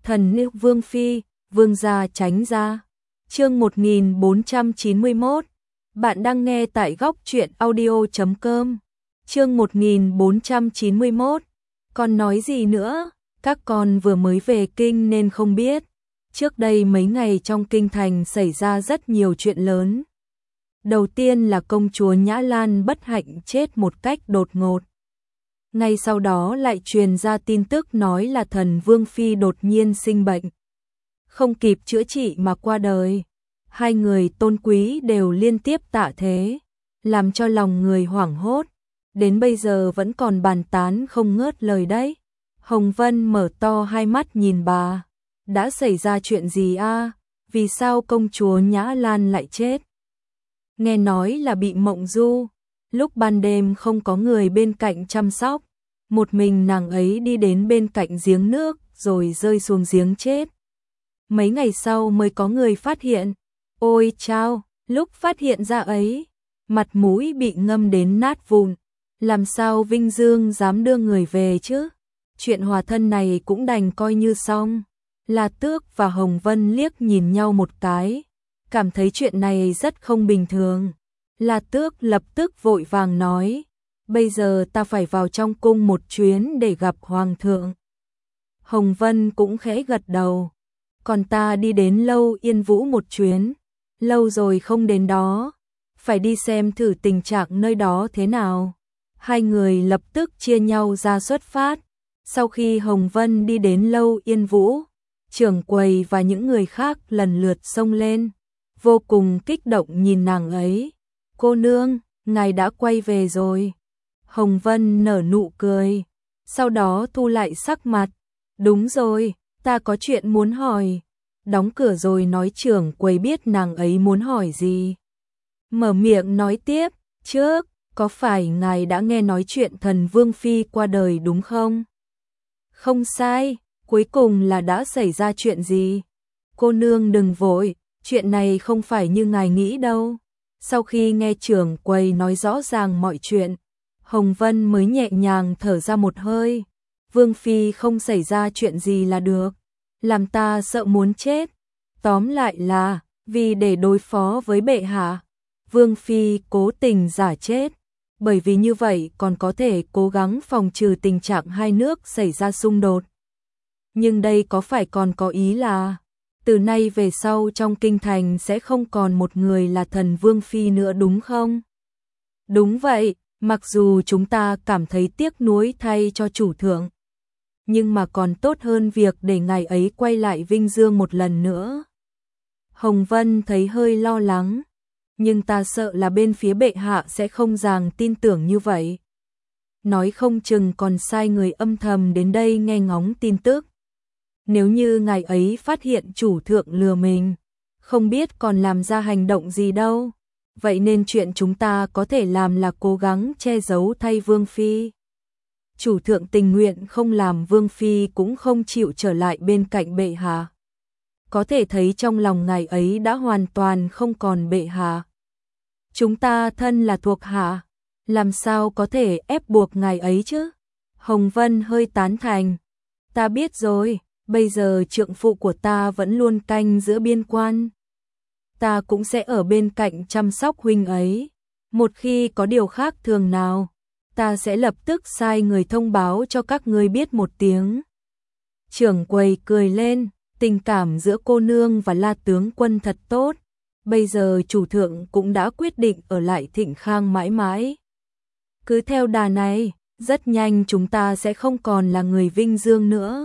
Thần nữ Vương Phi, Vương gia tránh ra. Chương 1491. Bạn đang nghe tại góc truyện audio.com. Chương 1491. Con nói gì nữa? Các con vừa mới về kinh nên không biết. Trước đây mấy ngày trong kinh thành xảy ra rất nhiều chuyện lớn. Đầu tiên là công chúa Nhã Lan bất hạnh chết một cách đột ngột. Ngay sau đó lại truyền ra tin tức nói là thần Vương Phi đột nhiên sinh bệnh, không kịp chữa trị mà qua đời. Hai người tôn quý đều liên tiếp tạ thế, làm cho lòng người hoảng hốt. Đến bây giờ vẫn còn bàn tán không ngớt lời đấy. Hồng Vân mở to hai mắt nhìn bà. Đã xảy ra chuyện gì a? Vì sao công chúa Nhã Lan lại chết? Nghe nói là bị mộng du. Lúc ban đêm không có người bên cạnh chăm sóc, một mình nàng ấy đi đến bên cạnh giếng nước rồi rơi xuống giếng chết. Mấy ngày sau mới có người phát hiện. Ôi chao, lúc phát hiện ra ấy, mặt mũi bị ngâm đến nát vụn. Làm sao Vinh Dương dám đưa người về chứ? Chuyện hòa thân này cũng đành coi như xong. La Tước và Hồng Vân liếc nhìn nhau một cái, cảm thấy chuyện này rất không bình thường. La Tước lập tức vội vàng nói, bây giờ ta phải vào trong cung một chuyến để gặp Hoàng thượng. Hồng Vân cũng khẽ gật đầu, còn ta đi đến Lâu Yên Vũ một chuyến, lâu rồi không đến đó, phải đi xem thử tình trạng nơi đó thế nào. Hai người lập tức chia nhau ra xuất phát. Sau khi Hồng Vân đi đến Lâu Yên Vũ, trưởng quầy và những người khác lần lượt xông lên, vô cùng kích động nhìn nàng ấy. Cô nương, ngài đã quay về rồi. Hồng Vân nở nụ cười, sau đó thu lại sắc mặt. Đúng rồi, ta có chuyện muốn hỏi. Đóng cửa rồi nói trưởng quầy biết nàng ấy muốn hỏi gì. Mở miệng nói tiếp, trước, có phải ngài đã nghe nói chuyện thần Vương Phi qua đời đúng không? Không sai, cuối cùng là đã xảy ra chuyện gì? Cô nương đừng vội, chuyện này không phải như ngài nghĩ đâu. Sau khi nghe trưởng quầy nói rõ ràng mọi chuyện, Hồng Vân mới nhẹ nhàng thở ra một hơi. Vương Phi không xảy ra chuyện gì là được, làm ta sợ muốn chết. Tóm lại là, vì để đối phó với bệ hạ, Vương Phi cố tình giả chết. Bởi vì như vậy còn có thể cố gắng phòng trừ tình trạng hai nước xảy ra xung đột. Nhưng đây có phải còn có ý là từ nay về sau trong kinh thành sẽ không còn một người là thần Vương Phi nữa đúng không? Đúng vậy, mặc dù chúng ta cảm thấy tiếc nuối thay cho chủ thượng, nhưng mà còn tốt hơn việc để ngài ấy quay lại Vinh Dương một lần nữa. Hồng Vân thấy hơi lo lắng, nhưng ta sợ là bên phía bệ hạ sẽ không dàng tin tưởng như vậy. Nói không chừng còn sai người âm thầm đến đây nghe ngóng tin tức. Nếu như ngài ấy phát hiện chủ thượng lừa mình, không biết còn làm ra hành động gì đâu. Vậy nên chuyện chúng ta có thể làm là cố gắng che giấu thay Vương Phi. Chủ thượng tình nguyện không làm Vương Phi cũng không chịu trở lại bên cạnh bệ hạ. Có thể thấy trong lòng ngài ấy đã hoàn toàn không còn bệ hạ. Chúng ta thân là thuộc hạ, làm sao có thể ép buộc ngài ấy chứ? Hồng Vân hơi tán thành. Ta biết rồi, bây giờ trượng phụ của ta vẫn luôn canh giữa biên quan. Ta cũng sẽ ở bên cạnh chăm sóc huynh ấy. Một khi có điều khác thường nào, ta sẽ lập tức sai người thông báo cho các ngươi biết một tiếng. Trưởng quầy cười lên, tình cảm giữa cô nương và La tướng quân thật tốt. Bây giờ chủ thượng cũng đã quyết định ở lại Thịnh Khang mãi mãi. Cứ theo đà này, rất nhanh chúng ta sẽ không còn là người Vinh Dương nữa,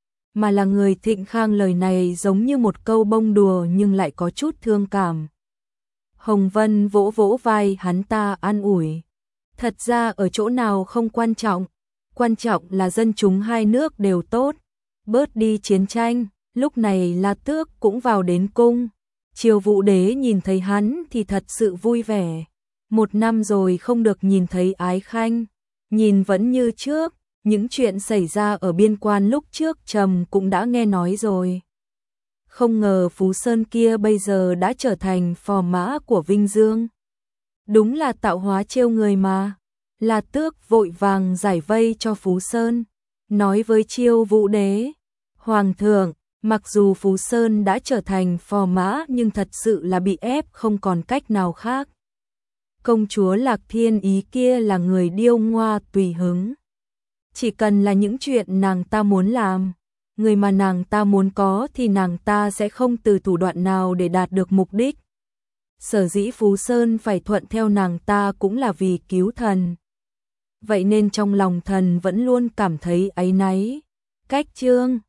mà là người Thịnh Khang. Lời này giống như một câu bông đùa nhưng lại có chút thương cảm. Hồng Vân vỗ vỗ vai hắn ta an ủi. Thật ra ở chỗ nào không quan trọng, quan trọng là dân chúng hai nước đều tốt, bớt đi chiến tranh. Lúc này La Tước cũng vào đến cung. Triều Vũ Đế nhìn thấy hắn thì thật sự vui vẻ. Một năm rồi không được nhìn thấy Ái Khanh, nhìn vẫn như trước. Những chuyện xảy ra ở biên quan lúc trước trầm cũng đã nghe nói rồi. Không ngờ Phú Sơn kia bây giờ đã trở thành phò mã của Vinh Dương. Đúng là tạo hóa trêu người mà. La Tước vội vàng giải vây cho Phú Sơn, nói với Triều Vũ Đế. Hoàng thượng, Mặc dù Phú Sơn đã trở thành phò mã nhưng thật sự là bị ép không còn cách nào khác. Công chúa Lạc Thiên Ý kia là người điêu ngoa tùy hứng. Chỉ cần là những chuyện nàng ta muốn làm, người mà nàng ta muốn có thì nàng ta sẽ không từ thủ đoạn nào để đạt được mục đích. Sở dĩ Phú Sơn phải thuận theo nàng ta cũng là vì cứu thần. Vậy nên trong lòng thần vẫn luôn cảm thấy áy náy. Cách chương